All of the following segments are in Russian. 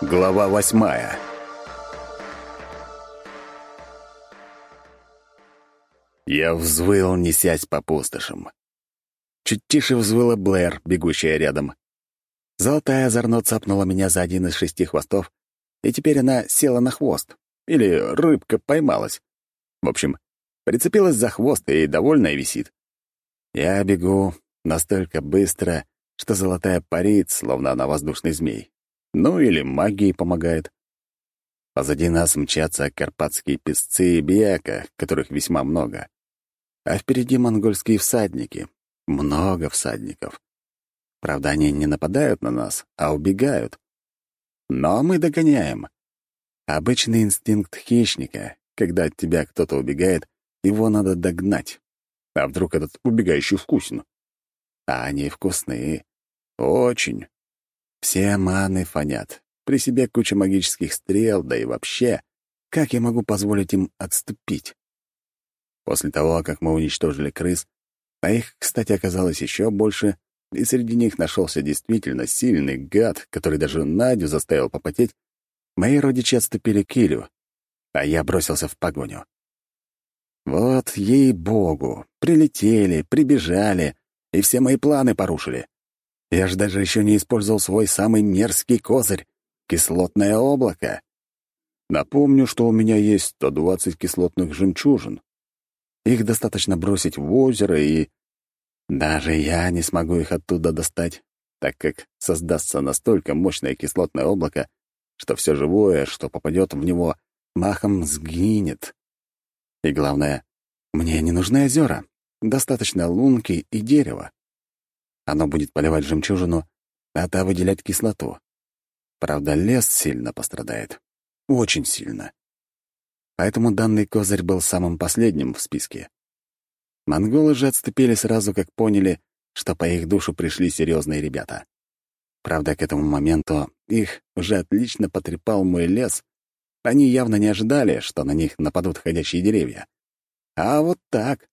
Глава 8. Я взвыл, несясь по пустошам. Чуть тише взвыла Блэр, бегущая рядом. Золотая озорно цапнула меня за один из 6 хвостов, и теперь она села на хвост. Или рыбка поймалась. В общем, прицепилась за хвост и довольная висит. Я бегу настолько быстро, что золотая парит, словно она воздушный змей. Ну или магией помогает. Позади нас мчатся карпатские песцы и бияка, которых весьма много. А впереди монгольские всадники. Много всадников. Правда, они не нападают на нас, а убегают. Но мы догоняем. Обычный инстинкт хищника. Когда от тебя кто-то убегает, его надо догнать. А вдруг этот убегающий вкусен? А они вкусные. Очень. Все маны фонят. При себе куча магических стрел, да и вообще, как я могу позволить им отступить? После того, как мы уничтожили крыс, а их, кстати, оказалось еще больше, и среди них нашелся действительно сильный гад, который даже Надю заставил попотеть, мои родичи отступили к Илю, а я бросился в погоню. Вот, ей-богу, прилетели, прибежали, и все мои планы порушили. Я же даже еще не использовал свой самый мерзкий козырь — кислотное облако. Напомню, что у меня есть 120 кислотных жемчужин. Их достаточно бросить в озеро, и даже я не смогу их оттуда достать, так как создастся настолько мощное кислотное облако, что все живое, что попадет в него, махом сгинет. И главное, мне не нужны озера, достаточно лунки и дерева. Оно будет поливать жемчужину, а та выделять кислоту. Правда, лес сильно пострадает. Очень сильно. Поэтому данный козырь был самым последним в списке. Монголы же отступили сразу, как поняли, что по их душу пришли серьезные ребята. Правда, к этому моменту их уже отлично потрепал мой лес. Они явно не ожидали, что на них нападут ходячие деревья. А вот так.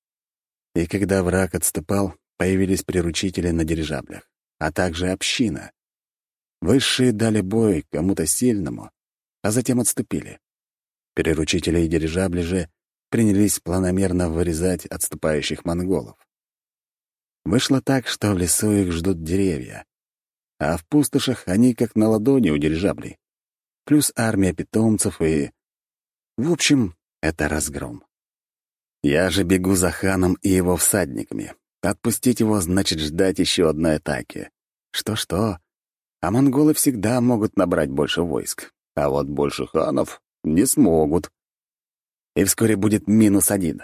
И когда враг отступал, появились приручители на дирижаблях, а также община. Высшие дали бой кому-то сильному, а затем отступили. Приручители и дирижабли же принялись планомерно вырезать отступающих монголов. Вышло так, что в лесу их ждут деревья, а в пустошах они как на ладони у дирижаблей. Плюс армия питомцев и... В общем, это разгром. Я же бегу за ханом и его всадниками. Отпустить его значит ждать еще одной атаки. Что-что, а монголы всегда могут набрать больше войск, а вот больше ханов не смогут. И вскоре будет -1.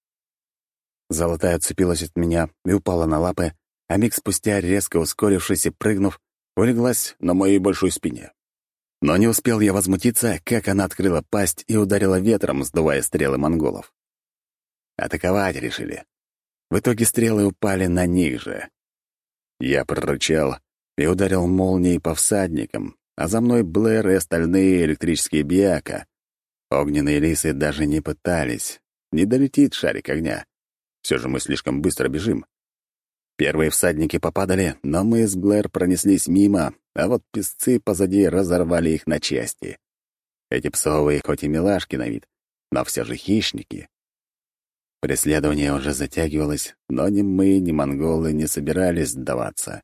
Золотая отцепилась от меня и упала на лапы, а миг спустя, резко ускорившись и прыгнув, улеглась на моей большой спине. Но не успел я возмутиться, как она открыла пасть и ударила ветром, сдувая стрелы монголов. Атаковать решили. В итоге стрелы упали на них же. Я прорычал и ударил молнией по всадникам, а за мной Блэр и остальные электрические бияка. Огненные лисы даже не пытались. Не долетит шарик огня. Все же мы слишком быстро бежим. Первые всадники попадали, но мы с Блэр пронеслись мимо, а вот песцы позади разорвали их на части. Эти псовые хоть и милашки на вид, но все же хищники. Преследование уже затягивалось, но ни мы, ни монголы не собирались сдаваться.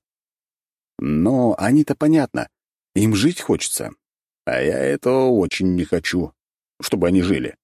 Но они-то понятно, им жить хочется, а я этого очень не хочу, чтобы они жили.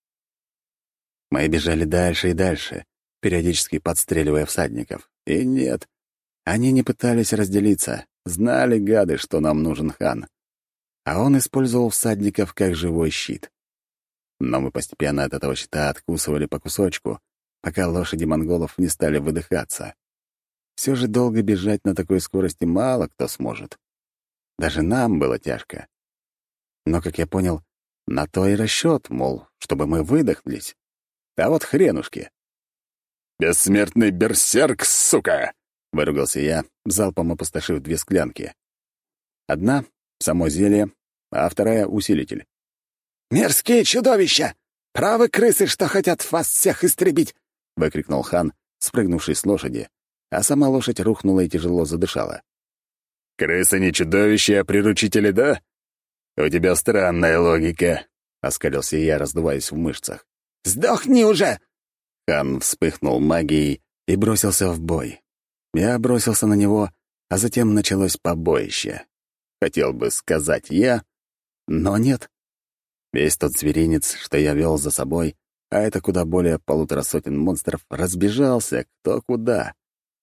Мы бежали дальше и дальше, периодически подстреливая всадников. И нет, они не пытались разделиться, знали, гады, что нам нужен хан. А он использовал всадников как живой щит. Но мы постепенно от этого щита откусывали по кусочку, пока лошади монголов не стали выдыхаться. Все же долго бежать на такой скорости мало кто сможет. Даже нам было тяжко. Но, как я понял, на то и расчет, мол, чтобы мы выдохлись. А вот хренушки. «Бессмертный берсерк, сука!» — выругался я, залпом опустошив 2 склянки. Одна — само зелье, а вторая — усилитель. «Мерзкие чудовища! Правы крысы, что хотят вас всех истребить!» — выкрикнул хан, спрыгнувший с лошади, а сама лошадь рухнула и тяжело задышала. «Крысы не чудовища, а приручители, да?» «У тебя странная логика», — оскалился я, раздуваясь в мышцах. «Сдохни уже!» Хан вспыхнул магией и бросился в бой. Я бросился на него, а затем началось побоище. Хотел бы сказать я, но нет. Весь тот зверинец, что я вел за собой, а это куда более 150 монстров, разбежался кто куда.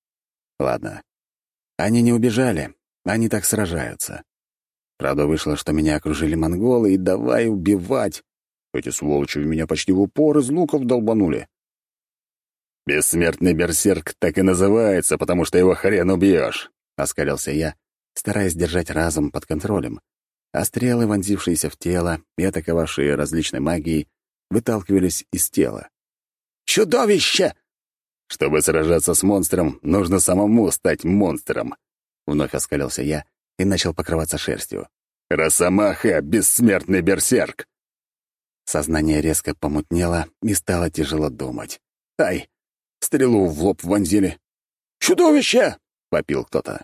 Ладно, они не убежали, они так сражаются. Правда, вышло, что меня окружили монголы, и давай убивать. Эти сволочи в меня почти в упор из луков долбанули. «Бессмертный берсерк так и называется, потому что его хрен убьешь», — оскалился я, стараясь держать разум под контролем, а стрелы, вонзившиеся в тело и атаковавшие различной магией, выталкивались из тела. «Чудовище!» «Чтобы сражаться с монстром, нужно самому стать монстром», — вновь оскалился я и начал покрываться шерстью. «Росомаха, бессмертный берсерк!» Сознание резко помутнело, и стало тяжело думать. «Ай! Стрелу в лоб вонзили!» «Чудовище!» — вопил кто-то.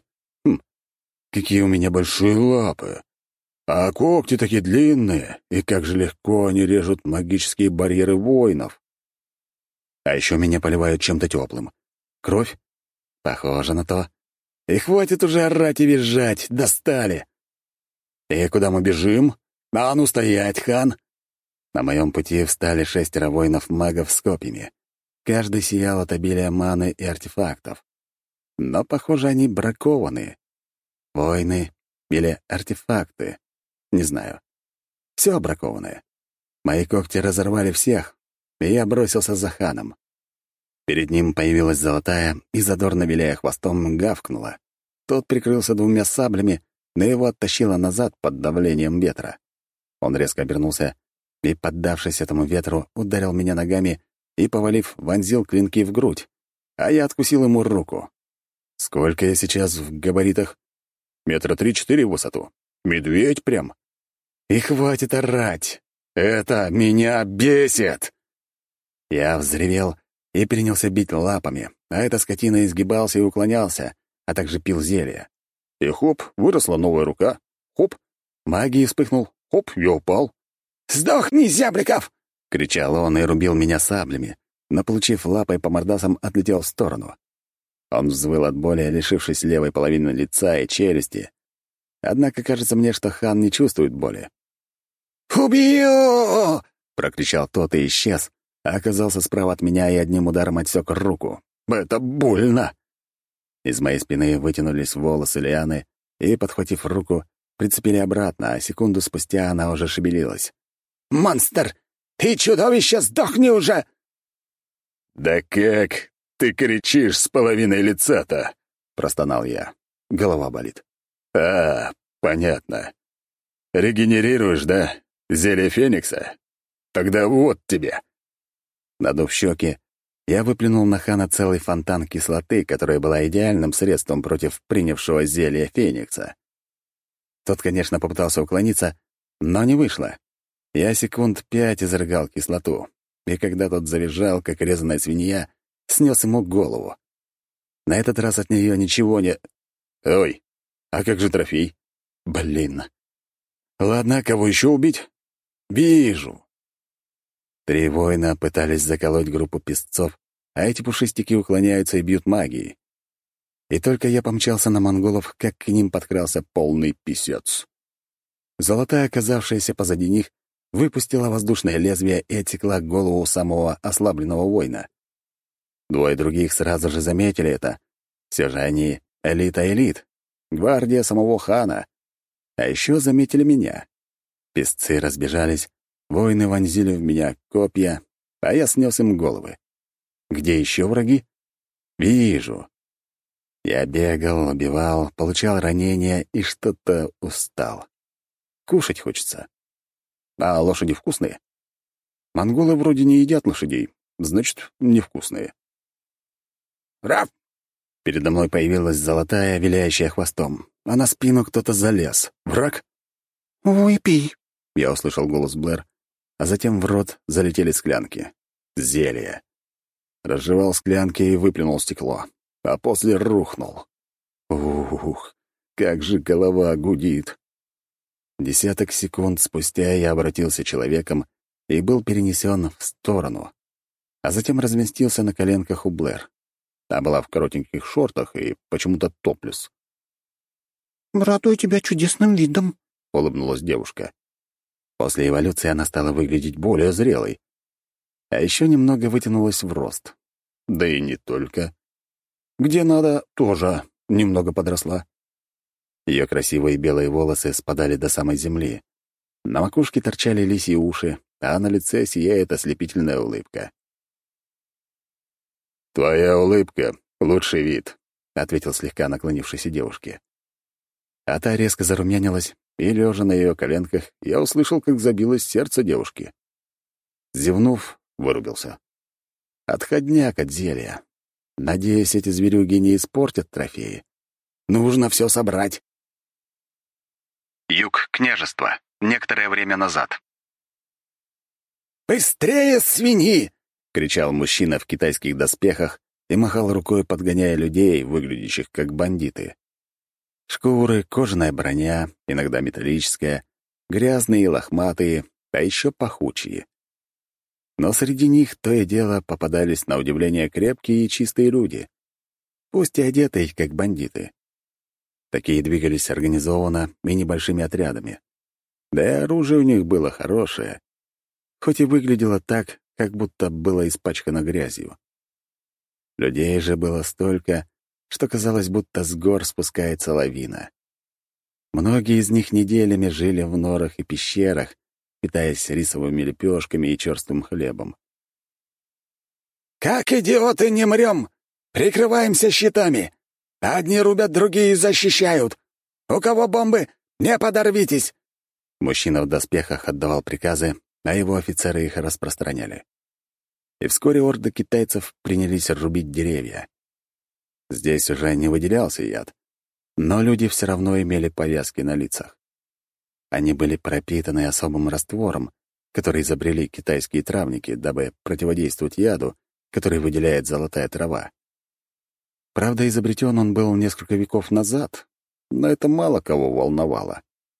Какие у меня большие лапы! А когти такие длинные, и как же легко они режут магические барьеры воинов!» А еще меня поливают чем-то теплым. Кровь? Похоже на то. И хватит уже орать и визжать, достали. И куда мы бежим? А ну стоять, хан! На моем пути встали 6 воинов-магов с копьями. Каждый сиял от обилия маны и артефактов. Но, похоже, они бракованные. Воины или артефакты. Не знаю. Все бракованное. Мои когти разорвали всех, и я бросился за ханом. Перед ним появилась золотая и, задорно виляя хвостом, гавкнула. Тот прикрылся 2 саблями, но его оттащило назад под давлением ветра. Он резко обернулся и, поддавшись этому ветру, ударил меня ногами и, повалив, вонзил клинки в грудь, а я откусил ему руку. Сколько я сейчас в габаритах? 3-4 метра в высоту. Медведь прям. И хватит орать. Это меня бесит. Я взревел и принялся бить лапами, а эта скотина изгибался и уклонялся, а также пил зелье. И хоп, выросла новая рука. Хоп, магией вспыхнул. Хоп, я упал. «Сдохни, Зябликов!» — кричал он и рубил меня саблями, но, получив лапой по мордасам, отлетел в сторону. Он взвыл от боли, лишившись левой половины лица и челюсти. Однако кажется мне, что хан не чувствует боли. «Убью!» — прокричал тот и исчез, а оказался справа от меня и одним ударом отсек руку. «Это больно!» Из моей спины вытянулись волосы лианы и, подхватив руку, прицепили обратно, а секунду спустя она уже шевелилась. «Монстр! Ты чудовище, сдохни уже!» «Да как ты кричишь с половиной лица-то?» — простонал я. Голова болит. «А, понятно. Регенерируешь, да? Зелье Феникса? Тогда вот тебе». Надув щеки, я выплюнул на хана целый фонтан кислоты, которая была идеальным средством против принявшего зелья Феникса. Тот, конечно, попытался уклониться, но не вышло. Я секунд 5 изрыгал кислоту, и когда тот завизжал, как резаная свинья, снес ему голову. На этот раз от нее ничего не... Ой, а как же трофей? Блин. Ладно, кого еще убить? Вижу. 3 воина пытались заколоть группу песцов, а эти пушистики уклоняются и бьют магией. И только я помчался на монголов, как к ним подкрался полный писец. Золотая, оказавшаяся позади них, выпустила воздушное лезвие и отсекла голову самого ослабленного воина. 2 других сразу же заметили это. Все же они элита-элит, гвардия самого хана. А еще заметили меня. Песцы разбежались, воины вонзили в меня копья, а я снес им головы. Где еще враги? Вижу. Я бегал, убивал, получал ранения и что-то устал. Кушать хочется. А лошади вкусные? Монголы вроде не едят лошадей, значит, невкусные. «Раф!» Передо мной появилась золотая, виляющая хвостом, а на спину кто-то залез. Враг? «Выпей!» — я услышал голос Блэр, а затем в рот залетели склянки. Зелье. Разжевал склянки и выплюнул стекло, а после рухнул. Ух, как же голова гудит. Десяток секунд спустя я обратился человеком и был перенесен в сторону, а затем разместился на коленках у Блэр. Та была в коротеньких шортах и почему-то топлес. «Радую тебя чудесным видом», — улыбнулась девушка. После эволюции она стала выглядеть более зрелой, а еще немного вытянулась в рост. Да и не только. Где надо, тоже немного подросла. Ее красивые белые волосы спадали до самой земли. На макушке торчали лисьи уши, а на лице сияет ослепительная улыбка. «Твоя улыбка — лучший вид», — ответил слегка наклонившейся девушке. А та резко зарумянилась, и, лежа на ее коленках, я услышал, как забилось сердце девушки. Зевнув, вырубился. Отходняк от зелья. Надеюсь, эти зверюги не испортят трофеи. Нужно все собрать. Юг княжества. Некоторое время назад. «Быстрее, свиньи!» — кричал мужчина в китайских доспехах и махал рукой, подгоняя людей, выглядящих как бандиты. Шкуры, кожаная броня, иногда металлическая, грязные и лохматые, а еще пахучие. Но среди них то и дело попадались на удивление крепкие и чистые люди, пусть и одетые, как бандиты. Такие двигались организованно и небольшими отрядами. Да и оружие у них было хорошее, хоть и выглядело так, как будто было испачкано грязью. Людей же было столько, что казалось, будто с гор спускается лавина. Многие из них неделями жили в норах и пещерах, питаясь рисовыми лепешками и черствым хлебом. «Как идиоты не мрем! Прикрываемся щитами! Одни рубят, другие защищают! У кого бомбы, не подорвитесь!» Мужчина в доспехах отдавал приказы, а его офицеры их распространяли. И вскоре орды китайцев принялись рубить деревья. Здесь уже не выделялся яд, но люди все равно имели повязки на лицах. Они были пропитаны особым раствором, который изобрели китайские травники, дабы противодействовать яду, который выделяет золотая трава. Правда, изобретен он был несколько веков назад, но это мало кого волновало.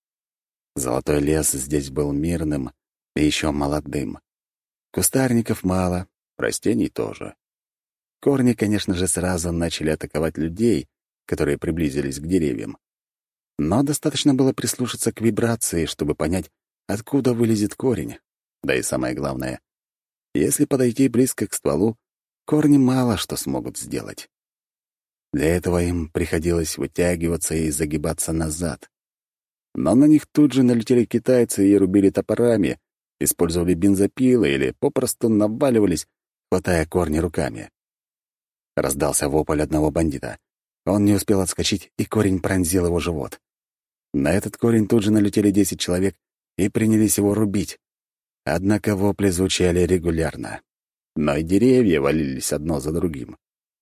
Золотой лес здесь был мирным и еще молодым. Кустарников мало, растений тоже. Корни, конечно же, сразу начали атаковать людей, которые приблизились к деревьям. Но достаточно было прислушаться к вибрации, чтобы понять, откуда вылезет корень. Да и самое главное, если подойти близко к стволу, корни мало что смогут сделать. Для этого им приходилось вытягиваться и загибаться назад. Но на них тут же налетели китайцы и рубили топорами, использовали бензопилы или попросту наваливались, хватая корни руками. Раздался вопль одного бандита. Он не успел отскочить, и корень пронзил его живот. На этот корень тут же налетели 10 человек и принялись его рубить. Однако вопли звучали регулярно. Но и деревья валились одно за другим.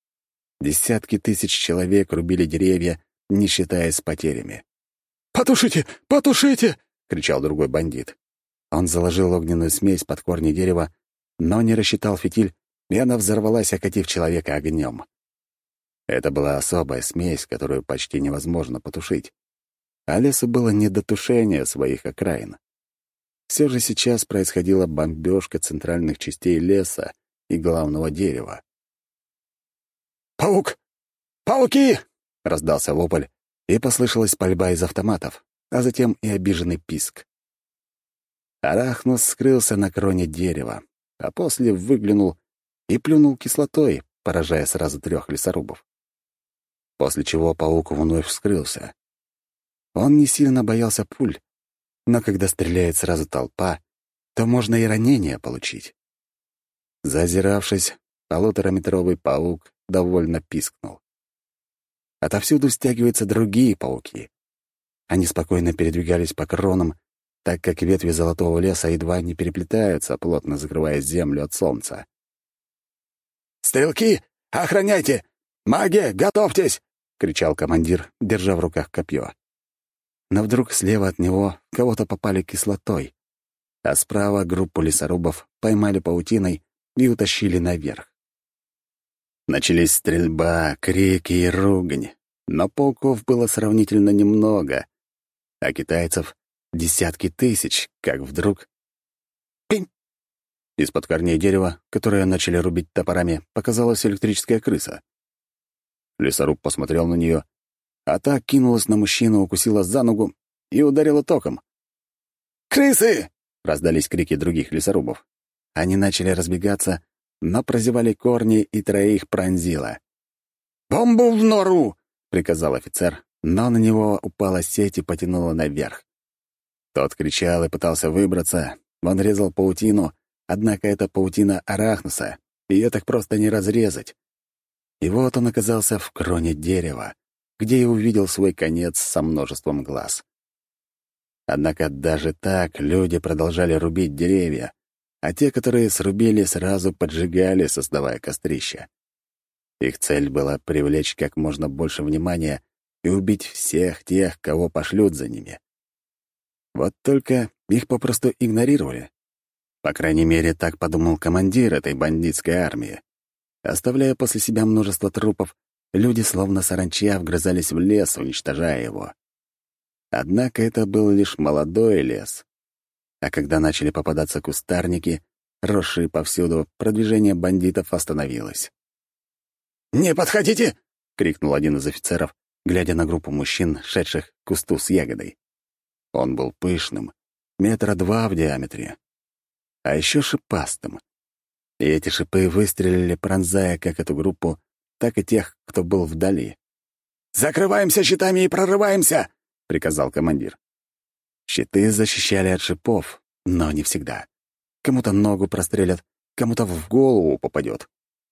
Десятки тысяч человек рубили деревья, не считаясь с потерями. «Потушите! Потушите!» — кричал другой бандит. Он заложил огненную смесь под корни дерева, но не рассчитал фитиль, и она взорвалась, окатив человека огнем. Это была особая смесь, которую почти невозможно потушить. А лесу было не до тушения своих окраин. Все же сейчас происходила бомбежка центральных частей леса и главного дерева. «Паук! Пауки!» — раздался вопль, и послышалась пальба из автоматов, а затем и обиженный писк. Арахнус скрылся на кроне дерева, а после выглянул и плюнул кислотой, поражая сразу 3 лесорубов. После чего паук вновь вскрылся. Он не сильно боялся пуль, но когда стреляет сразу толпа, то можно и ранение получить. Зазиравшись, 1,5-метровый паук довольно пискнул. Отовсюду стягиваются другие пауки. Они спокойно передвигались по кронам, так как ветви золотого леса едва не переплетаются, плотно закрывая землю от солнца. «Стрелки, охраняйте! Маги, готовьтесь!» — кричал командир, держа в руках копье. Но вдруг слева от него кого-то попали кислотой, а справа группу лесорубов поймали паутиной и утащили наверх. Начались стрельба, крики и ругань, но пауков было сравнительно немного, а китайцев десятки тысяч, как вдруг... Пинь! Из-под корней дерева, которые начали рубить топорами, показалась электрическая крыса. Лесоруб посмотрел на нее, а та кинулась на мужчину, укусила за ногу и ударила током. «Крысы!» — раздались крики других лесорубов. Они начали разбегаться, но прозевали корни, и троих пронзило. «Бомбу в нору!» — приказал офицер, но на него упала сеть и потянула наверх. Тот кричал и пытался выбраться, он резал паутину, однако это паутина арахнуса, ее так просто не разрезать. И вот он оказался в кроне дерева, где и увидел свой конец со множеством глаз. Однако даже так люди продолжали рубить деревья, а те, которые срубили, сразу поджигали, создавая кострища. Их цель была привлечь как можно больше внимания и убить всех тех, кого пошлют за ними. Вот только их попросту игнорировали. По крайней мере, так подумал командир этой бандитской армии. Оставляя после себя множество трупов, люди словно саранча вгрызались в лес, уничтожая его. Однако это был лишь молодой лес. А когда начали попадаться кустарники, росшие повсюду, продвижение бандитов остановилось. «Не подходите!» — крикнул один из офицеров, глядя на группу мужчин, шедших к кусту с ягодой. Он был пышным, 2 метра в диаметре, а еще шипастым. И эти шипы выстрелили, пронзая как эту группу, так и тех, кто был вдали. «Закрываемся щитами и прорываемся!» — приказал командир. Щиты защищали от шипов, но не всегда. Кому-то ногу прострелят, кому-то в голову попадет.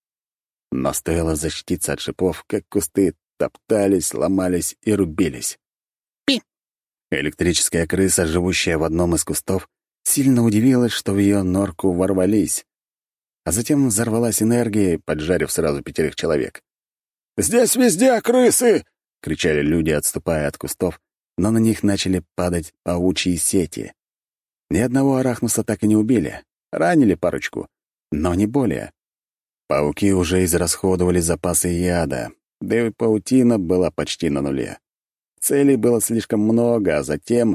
Но стоило защититься от шипов, как кусты топтались, ломались и рубились. Пи! Электрическая крыса, живущая в одном из кустов, сильно удивилась, что в ее норку ворвались. А затем взорвалась энергией, поджарив сразу 5 человек. «Здесь везде крысы!» — кричали люди, отступая от кустов, но на них начали падать паучьи сети. Ни одного арахнуса так и не убили. Ранили парочку, но не более. Пауки уже израсходовали запасы яда, да и паутина была почти на нуле. Целей было слишком много, а затем...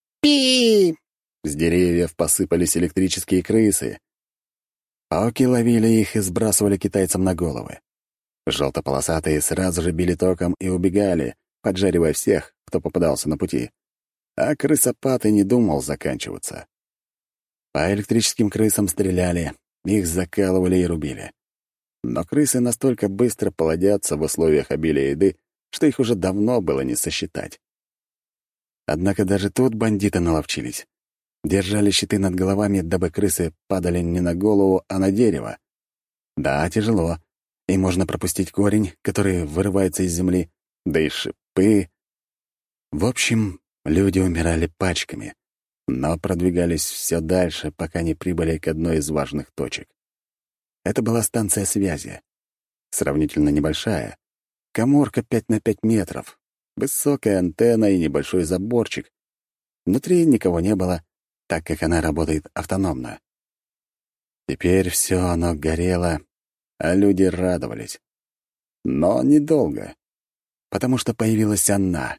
Пи! С деревьев посыпались электрические крысы. Пауки ловили их и сбрасывали китайцам на головы. Желтополосатые сразу же били током и убегали, поджаривая всех, кто попадался на пути. А крысопад и не думал заканчиваться. По электрическим крысам стреляли, их закалывали и рубили. Но крысы настолько быстро плодятся в условиях обилия еды, что их уже давно было не сосчитать. Однако даже тут бандиты наловчились. Держали щиты над головами, дабы крысы падали не на голову, а на дерево. Да, тяжело, и можно пропустить корень, который вырывается из земли, да и шипы. В общем, люди умирали пачками, но продвигались все дальше, пока не прибыли к одной из важных точек. Это была станция связи. Сравнительно небольшая. Каморка 5 на 5 метров. Высокая антенна и небольшой заборчик. Внутри никого не было, так как она работает автономно. Теперь все оно горело, а люди радовались. Но недолго, потому что появилась она.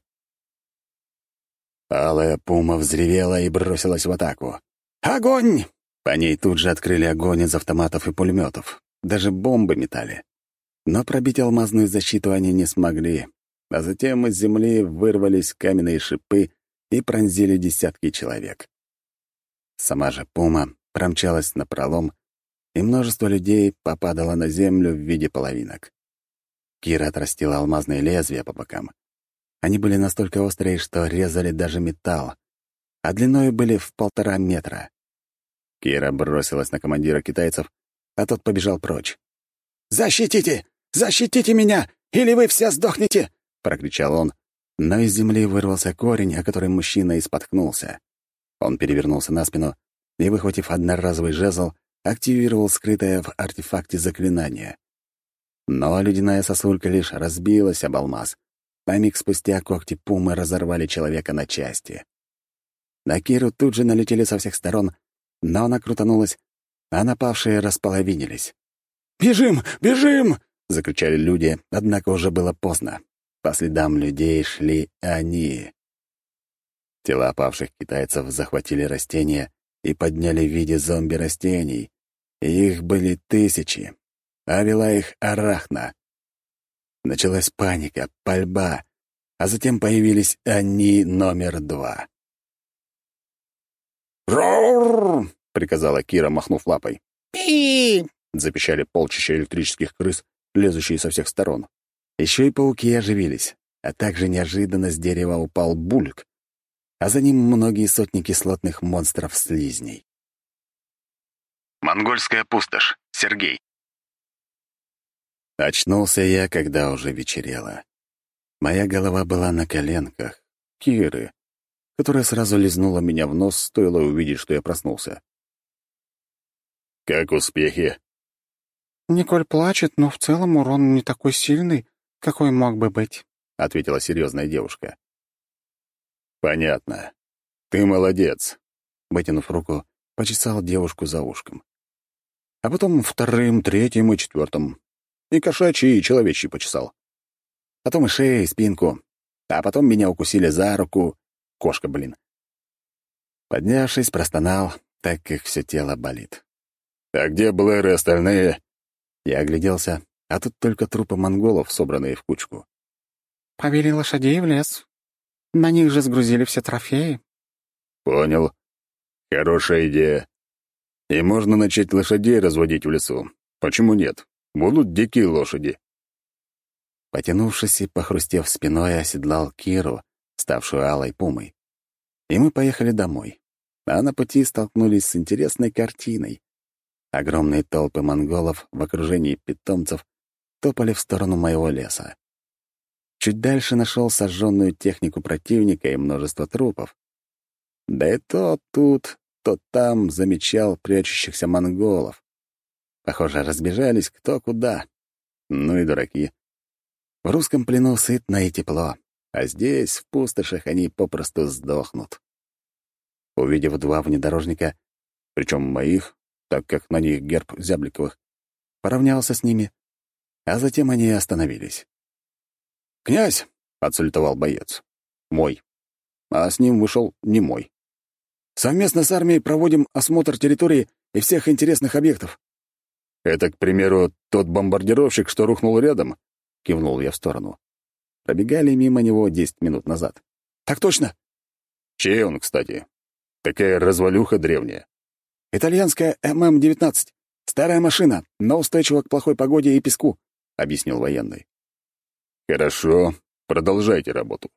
Алая пума взревела и бросилась в атаку. «Огонь!» По ней тут же открыли огонь из автоматов и пулеметов. Даже бомбы метали. Но пробить алмазную защиту они не смогли, а затем из земли вырвались каменные шипы и пронзили десятки человек. Сама же пума промчалась напролом, и множество людей попадало на землю в виде половинок. Кира отрастила алмазные лезвия по бокам. Они были настолько острые, что резали даже металл, а длиной были в 1,5 метра. Кира бросилась на командира китайцев, а тот побежал прочь. «Защитите! Защитите меня, или вы все сдохнете!» — прокричал он, но из земли вырвался корень, о который мужчина и споткнулся. Он перевернулся на спину и, выхватив одноразовый жезл, активировал скрытое в артефакте заклинание. Но ледяная сосулька лишь разбилась об алмаз, а миг спустя когти пумы разорвали человека на части. На Киру тут же налетели со всех сторон, но она крутанулась, а напавшие располовинились. «Бежим! Бежим!» — закричали люди, однако уже было поздно. По следам людей шли они. Тела опавших китайцев захватили растения и подняли в виде зомби-растений. И их были тысячи, а вела их Арахна. Началась паника, пальба, а затем появились они номер 2. «Роур!» — приказала Кира, махнув лапой. «Пи!» — запищали полчища электрических крыс, лезущие со всех сторон. Еще и пауки оживились, а также неожиданно с дерева упал бульк, а за ним многие сотни кислотных монстров-слизней. Монгольская пустошь. Сергей. Очнулся я, когда уже вечерело. Моя голова была на коленках Киры, которая сразу лизнула меня в нос, стоило увидеть, что я проснулся. «Как успехи?» «Николь плачет, но в целом урон не такой сильный, какой мог бы быть», — ответила серьезная девушка. «Понятно. Ты молодец», — вытянув руку, почесал девушку за ушком. А потом вторым, третьим и четвертым. И кошачий, и человечий почесал. Потом и шею, и спинку. А потом меня укусили за руку. Кошка, блин. Поднявшись, простонал, так как все тело болит. «А где Блэр и остальные?» Я огляделся, а тут только трупы монголов, собранные в кучку. «Повели лошадей в лес. На них же сгрузили все трофеи». «Понял. Хорошая идея. И можно начать лошадей разводить в лесу. Почему нет? Будут дикие лошади». Потянувшись и похрустев спиной, оседлал Киру, ставшую алой пумой. И мы поехали домой. А на пути столкнулись с интересной картиной. Огромные толпы монголов в окружении питомцев топали в сторону моего леса. Чуть дальше нашел сожженную технику противника и множество трупов. Да и то тут, то там замечал прячущихся монголов. Похоже, разбежались кто куда. Ну и дураки. В русском плену сытно и тепло, а здесь, в пустошах, они попросту сдохнут. Увидев 2 внедорожника, причем моих, так как на них герб Зябликовых, поравнялся с ними, а затем они остановились. «Князь!» — отсалютовал боец. «Мой». А с ним вышел не мой. «Совместно с армией проводим осмотр территории и всех интересных объектов». «Это, к примеру, тот бомбардировщик, что рухнул рядом?» — кивнул я в сторону. Пробегали мимо него 10 минут назад. «Так точно!» «Чей он, кстати? Такая развалюха древняя». «Итальянская ММ-19. Старая машина, но устойчива к плохой погоде и песку», — объяснил военный. «Хорошо, продолжайте работу».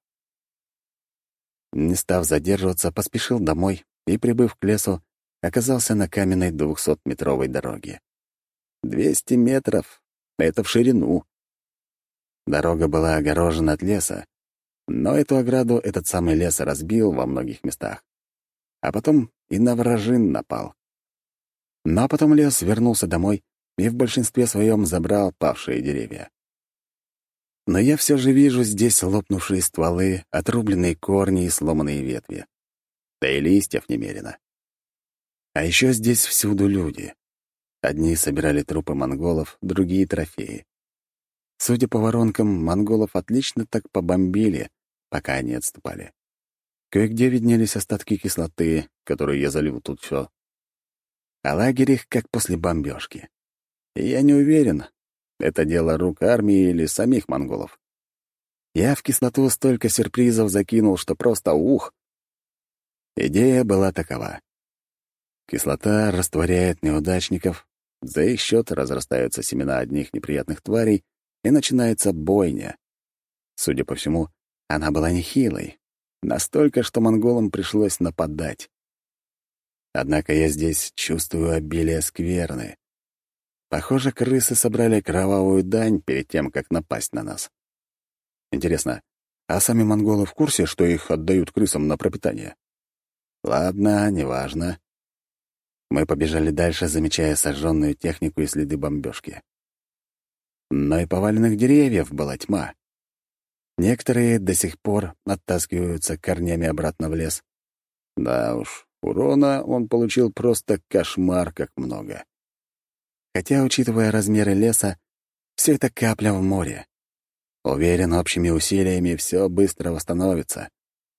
Не став задерживаться, поспешил домой и, прибыв к лесу, оказался на каменной 200-метровой дороге. 200 метров — это в ширину. Дорога была огорожена от леса, но эту ограду этот самый лес разбил во многих местах. А потом и на вражин напал. Но потом лес вернулся домой и в большинстве своем забрал павшие деревья. Но я все же вижу здесь лопнувшие стволы, отрубленные корни и сломанные ветви. Да и листьев немерено. А еще здесь всюду люди. Одни собирали трупы монголов, другие — трофеи. Судя по воронкам, монголов отлично так побомбили, пока они отступали. Кое-где виднелись остатки кислоты, которую я залил тут все. А лагерь их как после бомбежки. И я не уверен, это дело рук армии или самих монголов. Я в кислоту столько сюрпризов закинул, что просто ух. Идея была такова. Кислота растворяет неудачников, за их счет разрастаются семена одних неприятных тварей, и начинается бойня. Судя по всему, она была нехилой. Настолько, что монголам пришлось нападать. Однако я здесь чувствую обилие скверны. Похоже, крысы собрали кровавую дань перед тем, как напасть на нас. Интересно, а сами монголы в курсе, что их отдают крысам на пропитание? Ладно, неважно. Мы побежали дальше, замечая сожженную технику и следы бомбежки. Но и поваленных деревьев была тьма. Некоторые до сих пор оттаскиваются корнями обратно в лес. Да уж, урона он получил просто кошмар как много. Хотя, учитывая размеры леса, все это капля в море. Уверен, общими усилиями все быстро восстановится.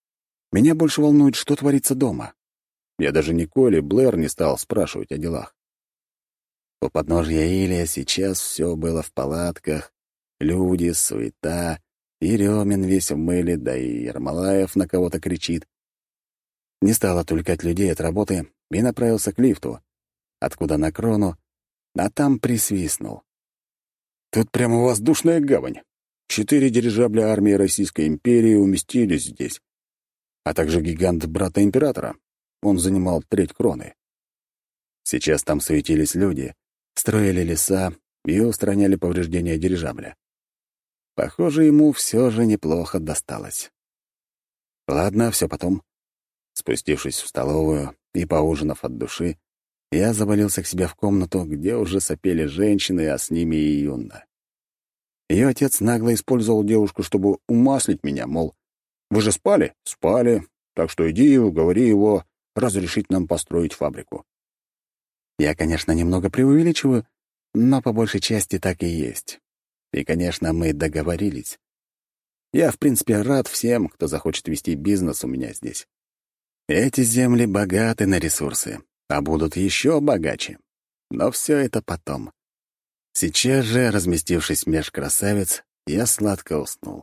Меня больше волнует, что творится дома. Я даже Николь и Блэр не стал спрашивать о делах. У подножья Илия сейчас все было в палатках, люди, суета, и Рёмин весь в мыле, да и Ермолаев на кого-то кричит. Не стал отвлекать людей от работы и направился к лифту, откуда на крону, а там присвистнул. Тут прямо воздушная гавань. 4 дирижабля армии Российской империи уместились здесь, а также гигант брата императора. Он занимал треть кроны. Сейчас там суетились люди, строили леса и устраняли повреждения дирижабля. Похоже, ему все же неплохо досталось. Ладно, все потом. Спустившись в столовую и поужинав от души, я завалился к себе в комнату, где уже сопели женщины, а с ними и Юнна. Ее отец нагло использовал девушку, чтобы умаслить меня, мол, «Вы же спали?» «Спали. Так что иди и уговори его разрешить нам построить фабрику». Я, конечно, немного преувеличиваю, но по большей части так и есть. И, конечно, мы договорились. Я, в принципе, рад всем, кто захочет вести бизнес у меня здесь. Эти земли богаты на ресурсы, а будут еще богаче. Но все это потом. Сейчас же, разместившись меж красавиц, я сладко уснул.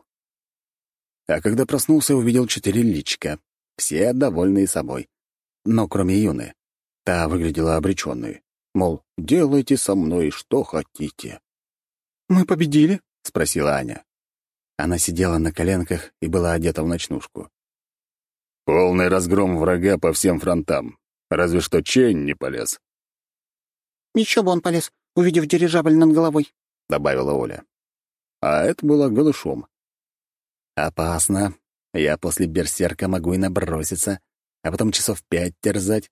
А когда проснулся, увидел 4 личика, все довольные собой. Но кроме Юны. Та выглядела обреченной. Мол, делайте со мной что хотите. «Мы победили?» — спросила Аня. Она сидела на коленках и была одета в ночнушку. «Полный разгром врага по всем фронтам. Разве что Чейн не полез». «Еще бы он полез, увидев дирижабль над головой», — добавила Оля. А это было голышом. «Опасно. Я после берсерка могу и наброситься, а потом часов 5 терзать».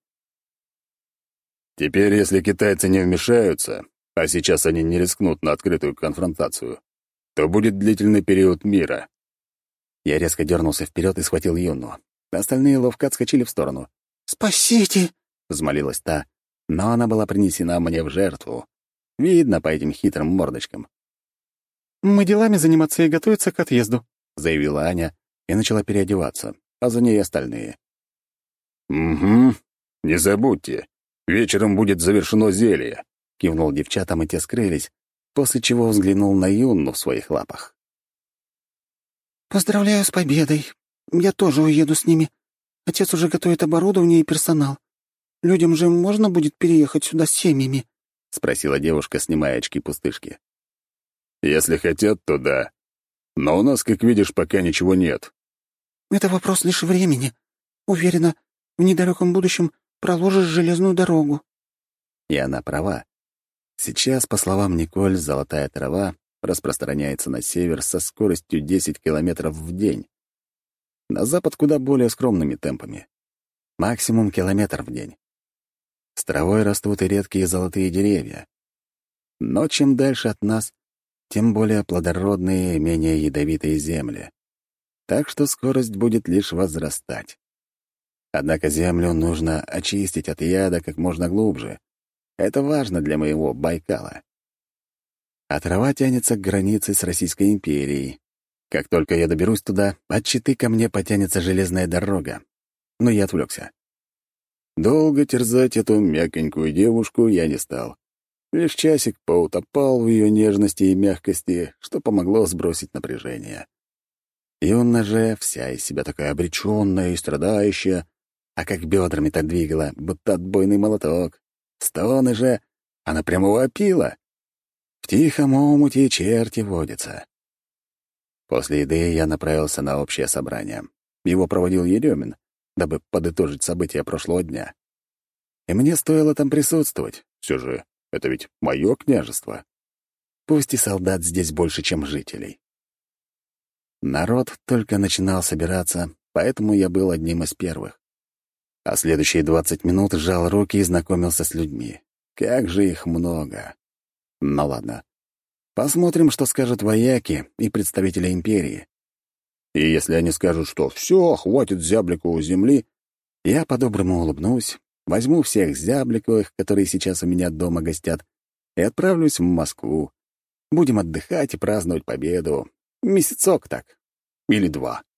«Теперь, если китайцы не вмешаются, а сейчас они не рискнут на открытую конфронтацию, то будет длительный период мира». Я резко дернулся вперед и схватил Юну. Остальные ловко отскочили в сторону. «Спасите!» — взмолилась та, но она была принесена мне в жертву. Видно по этим хитрым мордочкам. «Мы делами заниматься и готовиться к отъезду», — заявила Аня и начала переодеваться, а за ней остальные. «Угу, не забудьте, вечером будет завершено зелье», — кивнул девчатам, и те скрылись, после чего взглянул на Юнну в своих лапах. «Поздравляю с победой. Я тоже уеду с ними. Отец уже готовит оборудование и персонал. Людям же можно будет переехать сюда с семьями?» — спросила девушка, снимая очки-пустышки. «Если хотят, то да. Но у нас, как видишь, пока ничего нет». «Это вопрос лишь времени. Уверена, в недалеком будущем проложишь железную дорогу». И она права. Сейчас, по словам Николь, золотая трава распространяется на север со скоростью 10 километров в день. На запад куда более скромными темпами. Максимум километр в день. С травой растут и редкие золотые деревья. Но чем дальше от нас, тем более плодородные и менее ядовитые земли. Так что скорость будет лишь возрастать. Однако землю нужно очистить от яда как можно глубже. Это важно для моего Байкала. А трава тянется к границе с Российской империей. Как только я доберусь туда, от Читы ко мне потянется железная дорога. Но я отвлекся. Долго терзать эту мягонькую девушку я не стал. Лишь часик поутопал в ее нежности и мягкости, что помогло сбросить напряжение. Юнна же вся из себя такая обреченная и страдающая, а как бедрами-то двигала, будто отбойный молоток. Стоны же, она прямо вопила. В тихом омуте черти водятся. После еды я направился на общее собрание. Его проводил Еремин, дабы подытожить события прошлого дня. И мне стоило там присутствовать. Все же это ведь мое княжество. Пусть и солдат здесь больше, чем жителей. Народ только начинал собираться, поэтому я был одним из первых. А следующие 20 минут сжал руки и знакомился с людьми. Как же их много. Ну ладно. Посмотрим, что скажут вояки и представители империи. И если они скажут, что все, хватит зяблику у земли, я по-доброму улыбнусь, возьму всех зябликовых, которые сейчас у меня дома гостят, и отправлюсь в Москву. Будем отдыхать и праздновать победу. Месяцок так. Или 2.